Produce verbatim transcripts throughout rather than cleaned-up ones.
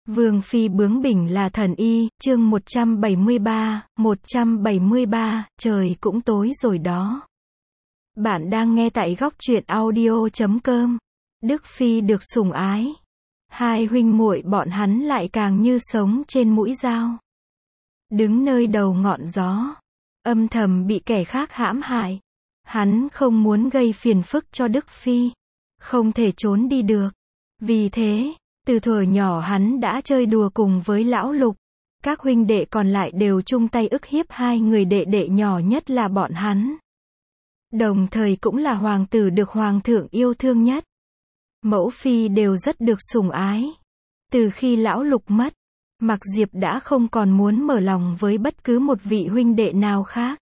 Vương phi bướng bỉnh là thần y, chương một trăm bảy mươi ba, một trăm bảy mươi ba, trời cũng tối rồi đó. Bạn đang nghe tại góc truyện audio chấm com. Đức phi được sủng ái. Hai huynh muội bọn hắn lại càng như sống trên mũi dao. Đứng nơi đầu ngọn gió, âm thầm bị kẻ khác hãm hại. Hắn không muốn gây phiền phức cho Đức phi, không thể trốn đi được. Vì thế, từ thuở nhỏ hắn đã chơi đùa cùng với lão Lục. Các huynh đệ còn lại đều chung tay ức hiếp hai người đệ đệ nhỏ nhất là bọn hắn. Đồng thời cũng là hoàng tử được hoàng thượng yêu thương nhất. Mẫu phi đều rất được sủng ái. Từ khi lão Lục mất, Mạc Diệp đã không còn muốn mở lòng với bất cứ một vị huynh đệ nào khác.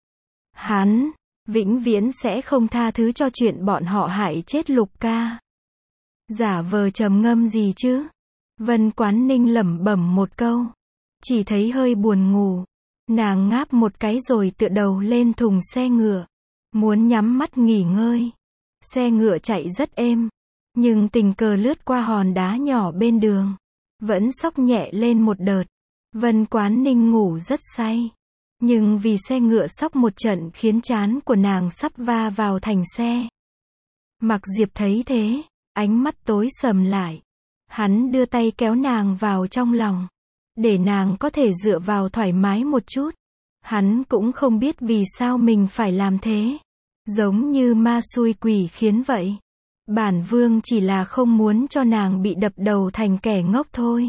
Hắn vĩnh viễn sẽ không tha thứ cho chuyện bọn họ hại chết Lục ca. Giả vờ trầm ngâm gì chứ? Vân Quán Ninh lẩm bẩm một câu, chỉ thấy hơi buồn ngủ. Nàng ngáp một cái rồi tựa đầu lên thùng xe ngựa, muốn nhắm mắt nghỉ ngơi. Xe ngựa chạy rất êm, nhưng tình cờ lướt qua hòn đá nhỏ bên đường, vẫn xóc nhẹ lên một đợt. Vân Quán Ninh ngủ rất say, nhưng vì xe ngựa xóc một trận khiến trán của nàng sắp va vào thành xe. Mạc Diệp thấy thế, ánh mắt tối sầm lại. Hắn đưa tay kéo nàng vào trong lòng, để nàng có thể dựa vào thoải mái một chút. Hắn cũng không biết vì sao mình phải làm thế, giống như ma xui quỷ khiến vậy. Bản vương chỉ là không muốn cho nàng bị đập đầu thành kẻ ngốc thôi.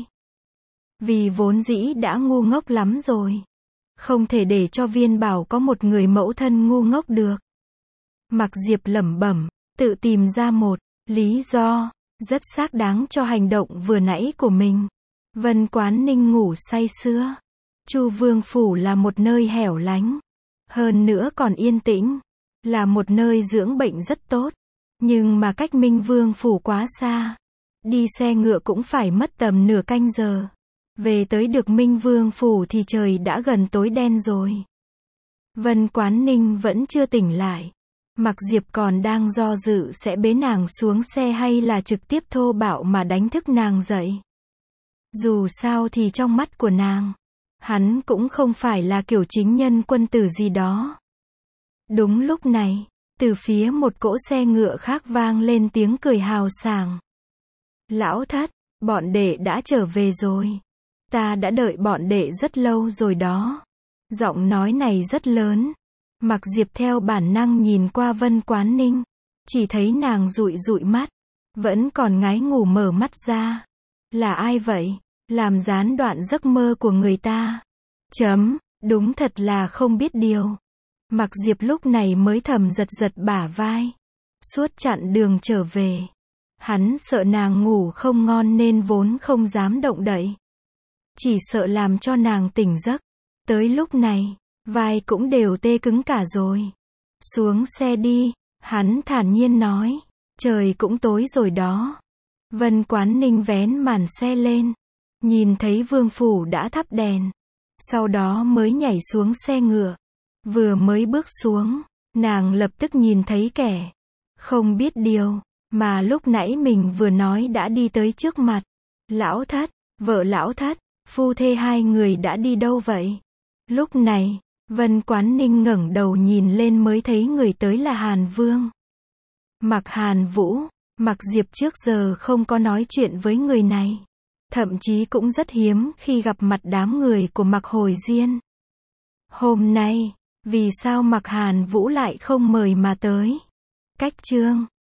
Vì vốn dĩ đã ngu ngốc lắm rồi, không thể để cho Viên Bảo có một người mẫu thân ngu ngốc được. Mạc Diệp lẩm bẩm, tự tìm ra một lý do rất xác đáng cho hành động vừa nãy của mình. Vân Quán Ninh ngủ say sưa. Chu Vương phủ là một nơi hẻo lánh, hơn nữa còn yên tĩnh, là một nơi dưỡng bệnh rất tốt. Nhưng mà cách Minh Vương phủ quá xa, đi xe ngựa cũng phải mất tầm nửa canh giờ. Về tới được Minh Vương phủ thì trời đã gần tối đen rồi. Vân Quán Ninh vẫn chưa tỉnh lại. Mạc Diệp còn đang do dự sẽ bế nàng xuống xe hay là trực tiếp thô bạo mà đánh thức nàng dậy. Dù sao thì trong mắt của nàng, hắn cũng không phải là kiểu chính nhân quân tử gì đó. Đúng lúc này, từ phía một cỗ xe ngựa khác vang lên tiếng cười hào sảng. Lão thất, bọn đệ đã trở về rồi. Ta đã đợi bọn đệ rất lâu rồi đó. Giọng nói này rất lớn. Mạc Diệp theo bản năng nhìn qua Vân Quán Ninh, chỉ thấy nàng dụi dụi mắt, vẫn còn ngái ngủ mở mắt ra. Là ai vậy? Làm gián đoạn giấc mơ của người ta. Chấm, đúng thật là không biết điều. Mạc Diệp lúc này mới thầm giật giật bả vai. Suốt chặng đường trở về, hắn sợ nàng ngủ không ngon nên vốn không dám động đậy. Chỉ sợ làm cho nàng tỉnh giấc. Tới lúc này, vai cũng đều tê cứng cả rồi. Xuống xe đi, hắn thản nhiên nói. Trời cũng tối rồi đó. Vân Quán Ninh vén màn xe lên, nhìn thấy vương phủ đã thắp đèn, sau đó mới nhảy xuống xe ngựa. Vừa mới bước xuống, nàng lập tức nhìn thấy kẻ không biết điều mà lúc nãy mình vừa nói đã đi tới trước mặt. Lão thất, vợ lão thất, phu thê hai người đã đi đâu vậy? Lúc này, Vân Quán Ninh ngẩng đầu nhìn lên mới thấy người tới là Hàn Vương. Mạc Hàn Vũ. Mạc Diệp trước giờ không có nói chuyện với người này, thậm chí cũng rất hiếm khi gặp mặt đám người của Mạc Hồi Diên. Hôm nay, vì sao Mạc Hàn Vũ lại không mời mà tới? Cách chương